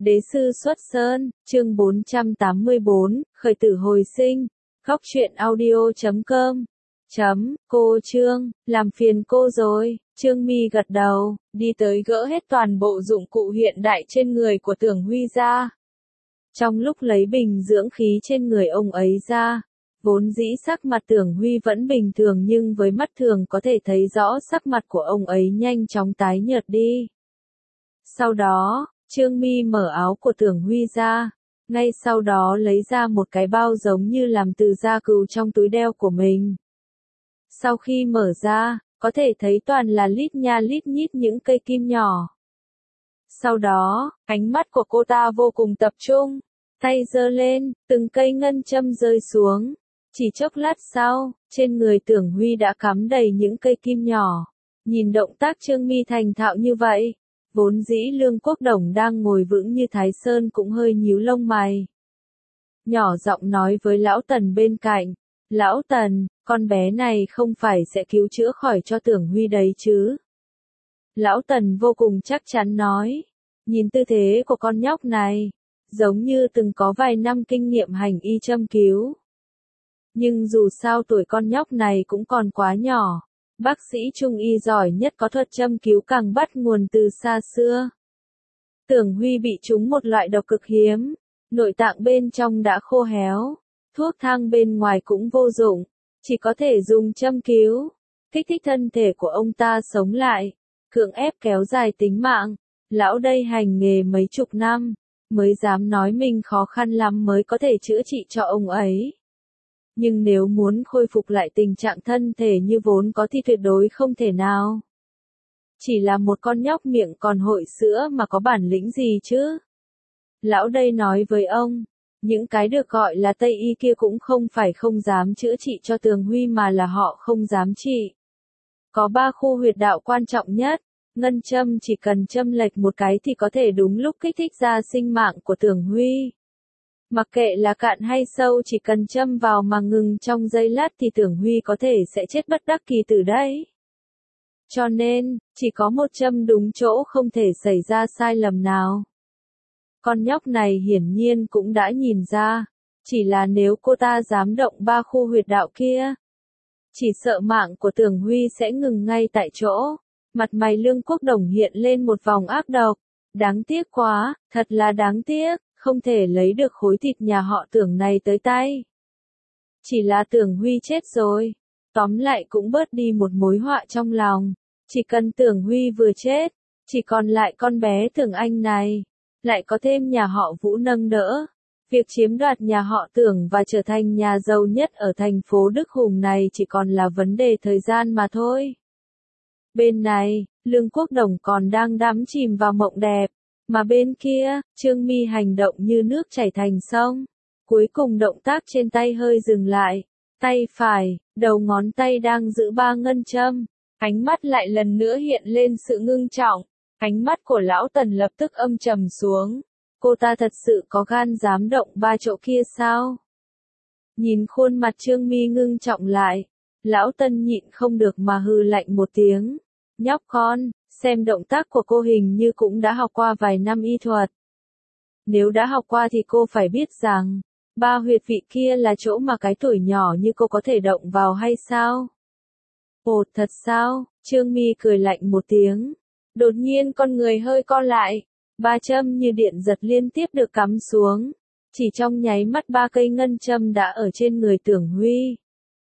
Đế sư xuất sơn, chương 484, khởi tử hồi sinh, góc truyện audio.com. Cô Trương, làm phiền cô rồi, Trương Mi gật đầu, đi tới gỡ hết toàn bộ dụng cụ hiện đại trên người của Tưởng Huy ra. Trong lúc lấy bình dưỡng khí trên người ông ấy ra, vốn dĩ sắc mặt Tưởng Huy vẫn bình thường nhưng với mắt thường có thể thấy rõ sắc mặt của ông ấy nhanh chóng tái nhợt đi. Sau đó, Trương Mi mở áo của Tưởng Huy ra, ngay sau đó lấy ra một cái bao giống như làm từ da cừu trong túi đeo của mình. Sau khi mở ra, có thể thấy toàn là lít nha lít nhít những cây kim nhỏ. Sau đó, ánh mắt của cô ta vô cùng tập trung, tay giơ lên, từng cây ngân châm rơi xuống. Chỉ chốc lát sau, trên người Tưởng Huy đã cắm đầy những cây kim nhỏ. Nhìn động tác Trương Mi thành thạo như vậy, vốn dĩ Lương Quốc Đồng đang ngồi vững như Thái Sơn cũng hơi nhíu lông mày. Nhỏ giọng nói với Lão Tần bên cạnh, Lão Tần, con bé này không phải sẽ cứu chữa khỏi cho Tưởng Huy đấy chứ? Lão Tần vô cùng chắc chắn nói, nhìn tư thế của con nhóc này, giống như từng có vài năm kinh nghiệm hành y châm cứu. Nhưng dù sao tuổi con nhóc này cũng còn quá nhỏ. Bác sĩ trung y giỏi nhất có thuật châm cứu càng bắt nguồn từ xa xưa. Tưởng Huy bị trúng một loại độc cực hiếm, nội tạng bên trong đã khô héo, thuốc thang bên ngoài cũng vô dụng, chỉ có thể dùng châm cứu, kích thích thân thể của ông ta sống lại, cưỡng ép kéo dài tính mạng. Lão đây hành nghề mấy chục năm, mới dám nói mình khó khăn lắm mới có thể chữa trị cho ông ấy. Nhưng nếu muốn khôi phục lại tình trạng thân thể như vốn có thì tuyệt đối không thể nào. Chỉ là một con nhóc miệng còn hội sữa mà có bản lĩnh gì chứ? Lão đây nói với ông, những cái được gọi là Tây Y kia cũng không phải không dám chữa trị cho Tưởng Huy mà là họ không dám trị. Có 3 khu huyệt đạo quan trọng nhất, ngân châm chỉ cần châm lệch một cái thì có thể đúng lúc kích thích ra sinh mạng của Tưởng Huy. Mặc kệ là cạn hay sâu chỉ cần châm vào mà ngừng trong giây lát thì Tưởng Huy có thể sẽ chết bất đắc kỳ tử đấy. Cho nên, chỉ có một châm đúng chỗ không thể xảy ra sai lầm nào. Con nhóc này hiển nhiên cũng đã nhìn ra, chỉ là nếu cô ta dám động 3 khu huyệt đạo kia, chỉ sợ mạng của Tưởng Huy sẽ ngừng ngay tại chỗ. Mặt mày Lương Quốc Đồng hiện lên một vòng ác độc. Đáng tiếc quá, thật là đáng tiếc. Không thể lấy được khối thịt nhà họ Tưởng này tới tay. Chỉ là Tưởng Huy chết rồi. Tóm lại cũng bớt đi một mối họa trong lòng. Chỉ cần Tưởng Huy vừa chết, chỉ còn lại con bé Tưởng Anh này. Lại có thêm nhà họ Vũ nâng đỡ. Việc chiếm đoạt nhà họ Tưởng và trở thành nhà giàu nhất ở thành phố Đức Hùng này chỉ còn là vấn đề thời gian mà thôi. Bên này, Lương Quốc Đồng còn đang đắm chìm vào mộng đẹp. Mà bên kia, Trương Mi hành động như nước chảy thành sông. Cuối cùng động tác trên tay hơi dừng lại. Tay phải, đầu ngón tay đang giữ 3 ngân châm. Ánh mắt lại lần nữa hiện lên sự ngưng trọng. Ánh mắt của Lão Tần lập tức âm trầm xuống. Cô ta thật sự có gan dám động 3 chỗ kia sao? Nhìn khuôn mặt Trương Mi ngưng trọng lại. Lão Tần nhịn không được mà hừ lạnh một tiếng. Nhóc con, xem động tác của cô hình như cũng đã học qua vài năm y thuật. Nếu đã học qua thì cô phải biết rằng, 3 huyệt vị kia là chỗ mà cái tuổi nhỏ như cô có thể động vào hay sao? Ồ, thật sao? Trương Mi cười lạnh một tiếng. Đột nhiên con người hơi co lại. 3 châm như điện giật liên tiếp được cắm xuống. Chỉ trong nháy mắt 3 cây ngân châm đã ở trên người Tưởng Huy.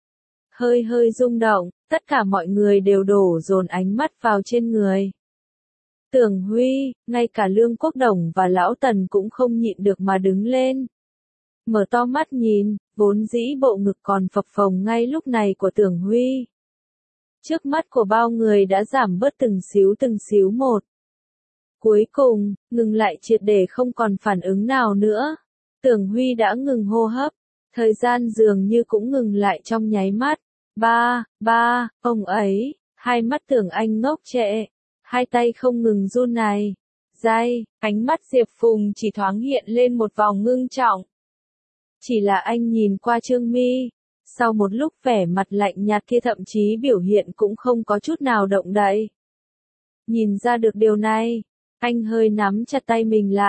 Hơi rung động, tất cả mọi người đều đổ dồn ánh mắt vào trên người Tưởng Huy, ngay cả Lương Quốc Đồng và Lão Tần cũng không nhịn được mà đứng lên. Mở to mắt nhìn, vốn dĩ bộ ngực còn phập phồng ngay lúc này của Tưởng Huy. Trước mắt của bao người đã giảm bớt từng xíu một. Cuối cùng, ngừng lại triệt để không còn phản ứng nào nữa. Tưởng Huy đã ngừng hô hấp, thời gian dường như cũng ngừng lại trong nháy mắt. Ba, ông ấy, hai mắt Tưởng Anh ngốc trệ, hai tay không ngừng run này. Ánh mắt Diệp Phùng chỉ thoáng hiện lên một vòng ngưng trọng. Chỉ là anh nhìn qua Trương Mi, sau một lúc vẻ mặt lạnh nhạt kia thậm chí biểu hiện cũng không có chút nào động đậy. Nhìn ra được điều này, anh hơi nắm chặt tay mình lại,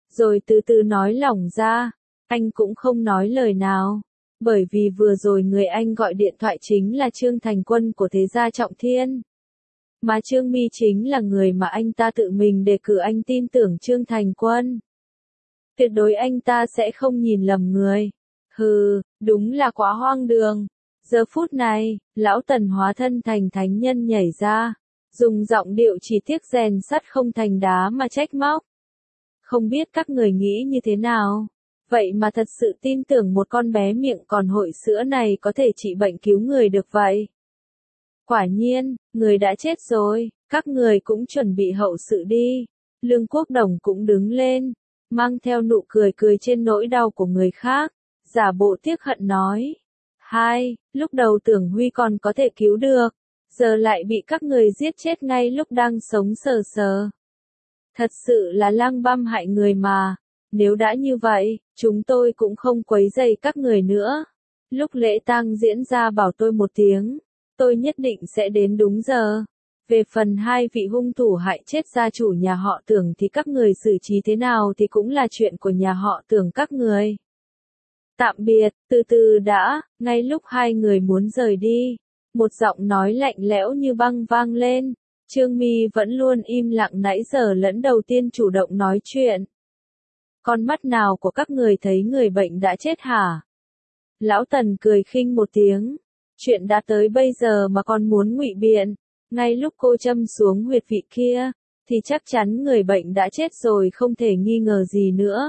rồi từ từ nói lỏng ra. Anh cũng không nói lời nào. Bởi vì vừa rồi người anh gọi điện thoại chính là Trương Thành Quân của Thế gia Trọng Thiên. Mà Trương My chính là người mà anh ta tự mình đề cử, anh tin tưởng Trương Thành Quân. Tuyệt đối anh ta sẽ không nhìn lầm người. Hừ, đúng là quá hoang đường. Giờ phút này, lão Tần hóa thân thành thánh nhân nhảy ra, dùng giọng điệu chỉ tiếc rèn sắt không thành đá mà trách móc. Không biết các người nghĩ như thế nào? Vậy mà thật sự tin tưởng một con bé miệng còn hôi sữa này có thể trị bệnh cứu người được vậy? Quả nhiên, người đã chết rồi, các người cũng chuẩn bị hậu sự đi. Lương Quốc Đồng cũng đứng lên, mang theo nụ cười cười trên nỗi đau của người khác, giả bộ tiếc hận nói. Hai, lúc đầu tưởng Huy còn có thể cứu được, giờ lại bị các người giết chết ngay lúc đang sống sờ sờ. Thật sự là lang băm hại người mà. Nếu đã như vậy, chúng tôi cũng không quấy rầy các người nữa. Lúc lễ tang diễn ra bảo tôi một tiếng, tôi nhất định sẽ đến đúng giờ. Về phần hai vị hung thủ hại chết gia chủ nhà họ Tưởng thì các người xử trí thế nào thì cũng là chuyện của nhà họ Tưởng các người. Tạm biệt, từ từ đã, ngay lúc hai người muốn rời đi, một giọng nói lạnh lẽo như băng vang lên. Trương My vẫn luôn im lặng nãy giờ lẫn đầu tiên chủ động nói chuyện. Con mắt nào của các người thấy người bệnh đã chết hả? Lão Tần cười khinh một tiếng. Chuyện đã tới bây giờ mà còn muốn ngụy biện. Ngay lúc cô châm xuống huyệt vị kia, thì chắc chắn người bệnh đã chết rồi, không thể nghi ngờ gì nữa.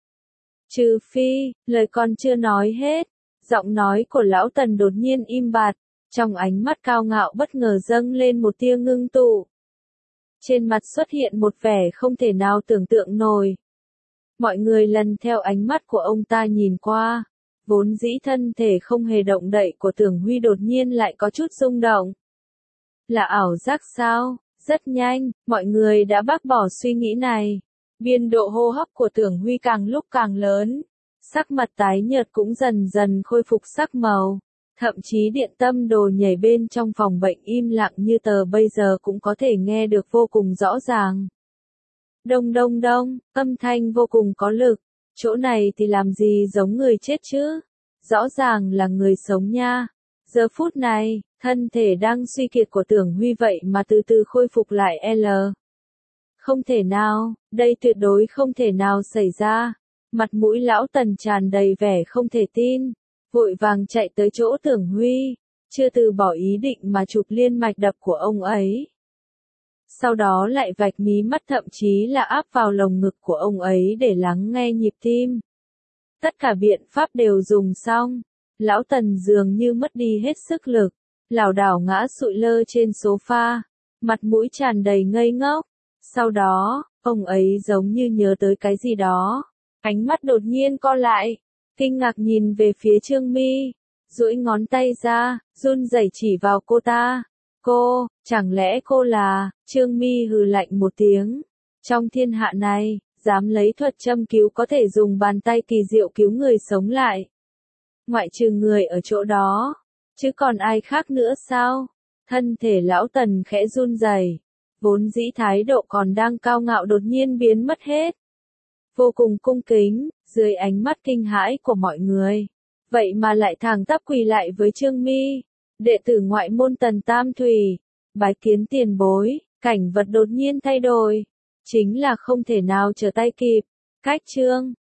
Trừ phi, lời còn chưa nói hết, giọng nói của lão Tần đột nhiên im bặt, trong ánh mắt cao ngạo bất ngờ dâng lên một tia ngưng tụ. Trên mặt xuất hiện một vẻ không thể nào tưởng tượng nổi. Mọi người lần theo ánh mắt của ông ta nhìn qua, vốn dĩ thân thể không hề động đậy của Tưởng Huy đột nhiên lại có chút rung động. Là ảo giác sao? Rất nhanh, mọi người đã bác bỏ suy nghĩ này. Biên độ hô hấp của Tưởng Huy càng lúc càng lớn, sắc mặt tái nhợt cũng dần dần khôi phục sắc màu. Thậm chí điện tâm đồ nhảy bên trong phòng bệnh im lặng như tờ bây giờ cũng có thể nghe được vô cùng rõ ràng. Đông đông đông, âm thanh vô cùng có lực, chỗ này thì làm gì giống người chết chứ? Rõ ràng là người sống nha. Giờ phút này, thân thể đang suy kiệt của Tưởng Huy vậy mà từ từ khôi phục lại L. Không thể nào, đây tuyệt đối không thể nào xảy ra. Mặt mũi lão Tần tràn đầy vẻ không thể tin, vội vàng chạy tới chỗ Tưởng Huy, chưa từ bỏ ý định mà chụp liên mạch đập của ông ấy. Sau đó lại vạch mí mắt, thậm chí là áp vào lồng ngực của ông ấy để lắng nghe nhịp tim. Tất cả biện pháp đều dùng xong, lão Tần dường như mất đi hết sức lực, lảo đảo ngã sụi lơ trên sofa, mặt mũi tràn đầy ngây ngốc. Sau đó, ông ấy giống như nhớ tới cái gì đó, ánh mắt đột nhiên co lại, kinh ngạc nhìn về phía Trương My, duỗi ngón tay ra, run rẩy chỉ vào cô ta. Cô, chẳng lẽ cô là? Trương My hừ lạnh một tiếng. Trong thiên hạ này, dám lấy thuật châm cứu có thể dùng bàn tay kỳ diệu cứu người sống lại. Ngoại trừ người ở chỗ đó, chứ còn ai khác nữa sao? Thân thể lão Tần khẽ run rẩy, vốn dĩ thái độ còn đang cao ngạo đột nhiên biến mất hết. Vô cùng cung kính, dưới ánh mắt kinh hãi của mọi người. Vậy mà lại thẳng tắp quỳ lại với Trương My. Đệ tử ngoại môn Tần Tam Thủy, bái kiến tiền bối, cảnh vật đột nhiên thay đổi. Chính là không thể nào trở tay kịp. Cách Trương